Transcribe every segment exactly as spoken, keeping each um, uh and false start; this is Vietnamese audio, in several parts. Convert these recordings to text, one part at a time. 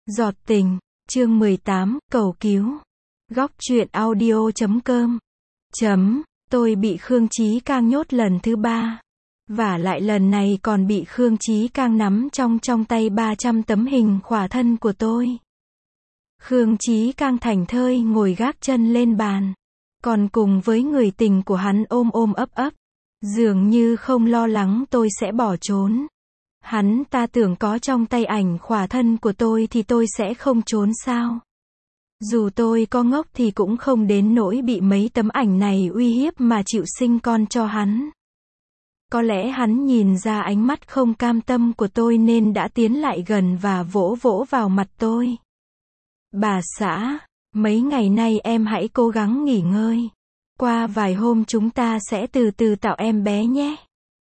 Giọt tình, chương mười tám, cầu cứu. Góc truyện audio chấm com. Chấm, tôi bị Khương Chí Cang nhốt lần thứ ba. Vả lại lần này còn bị Khương Chí Cang nắm trong trong tay ba trăm tấm hình khỏa thân của tôi. Khương Chí Cang thảnh thơi ngồi gác chân lên bàn. Còn cùng với người tình của hắn ôm ôm ấp ấp. Dường như không lo lắng tôi sẽ bỏ trốn. Hắn ta tưởng có trong tay ảnh khỏa thân của tôi thì tôi sẽ không trốn sao. Dù tôi có ngốc thì cũng không đến nỗi bị mấy tấm ảnh này uy hiếp mà chịu sinh con cho hắn. Có lẽ hắn nhìn ra ánh mắt không cam tâm của tôi nên đã tiến lại gần và vỗ vỗ vào mặt tôi. Bà xã, mấy ngày nay em hãy cố gắng nghỉ ngơi. Qua vài hôm chúng ta sẽ từ từ tạo em bé nhé.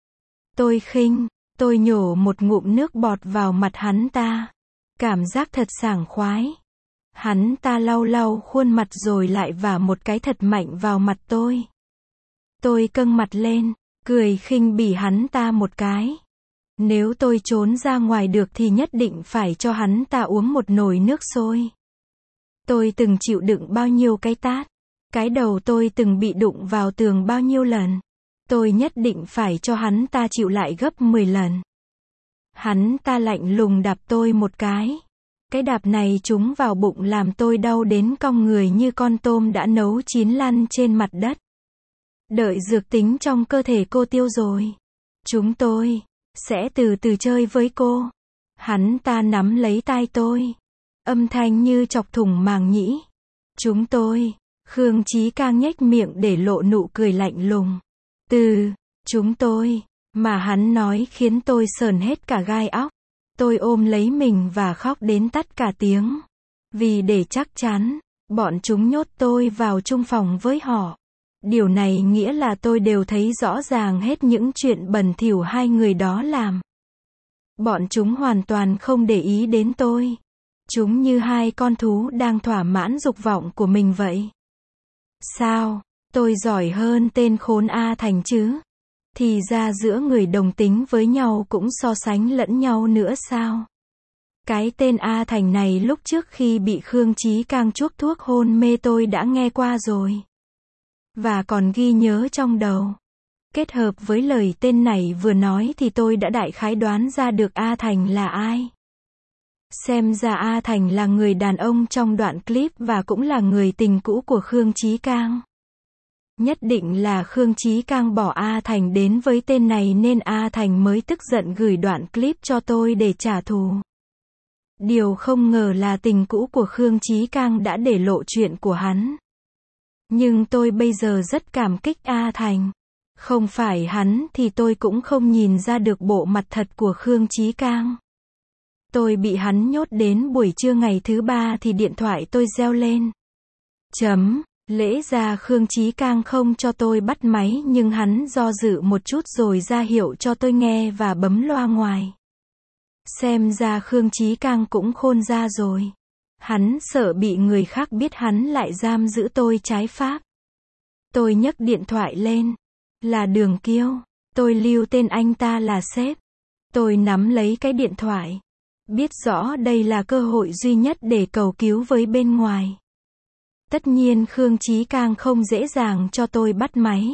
Tôi khinh. Tôi nhổ một ngụm nước bọt vào mặt hắn ta. Cảm giác thật sảng khoái. Hắn ta lau lau khuôn mặt rồi lại vả một cái thật mạnh vào mặt tôi. Tôi căng mặt lên, cười khinh bỉ hắn ta một cái. Nếu tôi trốn ra ngoài được thì nhất định phải cho hắn ta uống một nồi nước sôi. Tôi từng chịu đựng bao nhiêu cái tát. Cái đầu tôi từng bị đụng vào tường bao nhiêu lần. Tôi nhất định phải cho hắn ta chịu lại gấp mười lần. Hắn ta lạnh lùng đạp tôi một cái. Cái đạp này trúng vào bụng làm tôi đau đến cong người như con tôm đã nấu chín lăn trên mặt đất. Đợi dược tính trong cơ thể cô tiêu rồi. Chúng tôi sẽ từ từ chơi với cô. Hắn ta nắm lấy tai tôi. Âm thanh như chọc thủng màng nhĩ. Chúng tôi, Khương Chí Cang nhếch miệng để lộ nụ cười lạnh lùng. Từ, chúng tôi, mà hắn nói khiến tôi sởn hết cả gai óc. Tôi ôm lấy mình và khóc đến tắt cả tiếng. Vì để chắc chắn, bọn chúng nhốt tôi vào chung phòng với họ. Điều này nghĩa là tôi đều thấy rõ ràng hết những chuyện bẩn thỉu hai người đó làm. Bọn chúng hoàn toàn không để ý đến tôi. Chúng như hai con thú đang thỏa mãn dục vọng của mình vậy. Sao? Tôi giỏi hơn tên khốn A Thành chứ? Thì ra giữa người đồng tính với nhau cũng so sánh lẫn nhau nữa sao? Cái tên A Thành này lúc trước khi bị Khương Chí Cang chuốc thuốc hôn mê tôi đã nghe qua rồi. Và còn ghi nhớ trong đầu. Kết hợp với lời tên này vừa nói thì tôi đã đại khái đoán ra được A Thành là ai. Xem ra A Thành là người đàn ông trong đoạn clip và cũng là người tình cũ của Khương Chí Cang. Nhất định là Khương Chí Cang bỏ A Thành đến với tên này nên A Thành mới tức giận gửi đoạn clip cho tôi để trả thù. Điều không ngờ là tình cũ của Khương Chí Cang đã để lộ chuyện của hắn. Nhưng tôi bây giờ rất cảm kích A Thành. Không phải hắn thì tôi cũng không nhìn ra được bộ mặt thật của Khương Chí Cang. Tôi bị hắn nhốt đến buổi trưa ngày thứ ba thì điện thoại tôi reo lên. Chấm. Lẽ ra Khương Chí Cang không cho tôi bắt máy nhưng hắn do dự một chút rồi ra hiệu cho tôi nghe và bấm loa ngoài. Xem ra Khương Chí Cang cũng khôn ra rồi. Hắn sợ bị người khác biết hắn lại giam giữ tôi trái pháp. Tôi nhấc điện thoại lên. Là Đường Kiêu. Tôi lưu tên anh ta là sếp. Tôi nắm lấy cái điện thoại. Biết rõ đây là cơ hội duy nhất để cầu cứu với bên ngoài. Tất nhiên Khương Chí Cang không dễ dàng cho tôi bắt máy.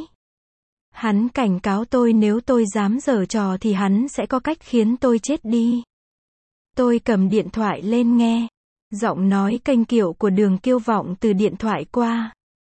Hắn cảnh cáo tôi nếu tôi dám giở trò thì hắn sẽ có cách khiến tôi chết đi. Tôi cầm điện thoại lên nghe. Giọng nói kênh kiệu của Đường Kiêu vọng từ điện thoại qua.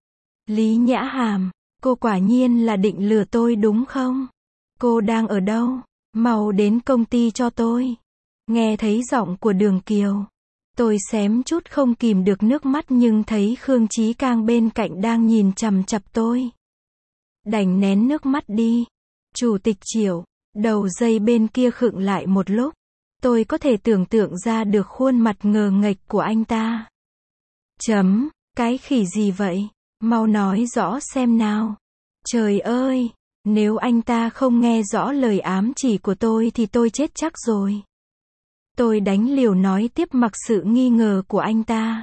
Lý Nhã Hàm, cô quả nhiên là định lừa tôi đúng không? Cô đang ở đâu? Mau đến công ty cho tôi. Nghe thấy giọng của Đường Kiều. Tôi xém chút không kìm được nước mắt nhưng thấy Khương Chí Cang bên cạnh đang nhìn chằm chằm tôi. Đành nén nước mắt đi. Chủ tịch Triệu, đầu dây bên kia khựng lại một lúc. Tôi có thể tưởng tượng ra được khuôn mặt ngờ nghệch của anh ta. Chấm, cái khỉ gì vậy? Mau nói rõ xem nào. Trời ơi, nếu anh ta không nghe rõ lời ám chỉ của tôi thì tôi chết chắc rồi. Tôi đánh liều nói tiếp mặc sự nghi ngờ của anh ta.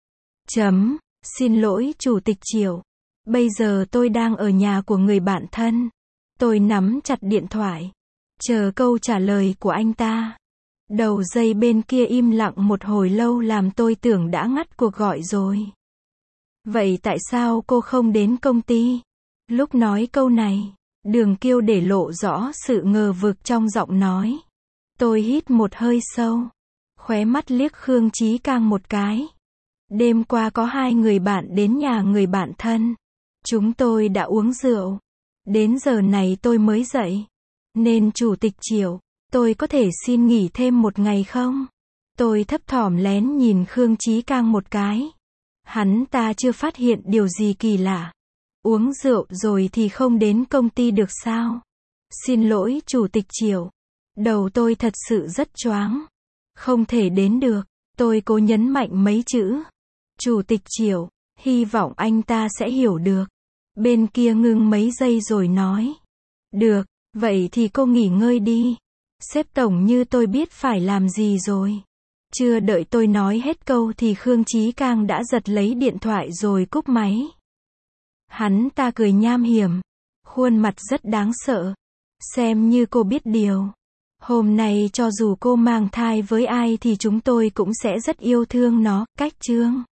Chấm, xin lỗi Chủ tịch Triệu. Bây giờ tôi đang ở nhà của người bạn thân. Tôi nắm chặt điện thoại. Chờ câu trả lời của anh ta. Đầu dây bên kia im lặng một hồi lâu làm tôi tưởng đã ngắt cuộc gọi rồi. Vậy tại sao cô không đến công ty? Lúc nói câu này, Đường Kiêu để lộ rõ sự ngờ vực trong giọng nói. Tôi hít một hơi sâu, khóe mắt liếc Khương Chí Cang một cái. Đêm qua có hai người bạn đến nhà người bạn thân. Chúng tôi đã uống rượu. Đến giờ này tôi mới dậy. Nên Chủ tịch Triệu, tôi có thể xin nghỉ thêm một ngày không? Tôi thấp thỏm lén nhìn Khương Chí Cang một cái. Hắn ta chưa phát hiện điều gì kỳ lạ. Uống rượu rồi thì không đến công ty được sao? Xin lỗi Chủ tịch Triệu. Đầu tôi thật sự rất choáng. Không thể đến được. Tôi cố nhấn mạnh mấy chữ. Chủ tịch Triệu, hy vọng anh ta sẽ hiểu được. Bên kia ngưng mấy giây rồi nói. Được, vậy thì cô nghỉ ngơi đi. Sếp tổng như tôi biết phải làm gì rồi. Chưa đợi tôi nói hết câu thì Khương Chí Cang đã giật lấy điện thoại rồi cúp máy. Hắn ta cười nham hiểm. Khuôn mặt rất đáng sợ. Xem như cô biết điều. Hôm nay cho dù cô mang thai với ai thì chúng tôi cũng sẽ rất yêu thương nó. Cách chương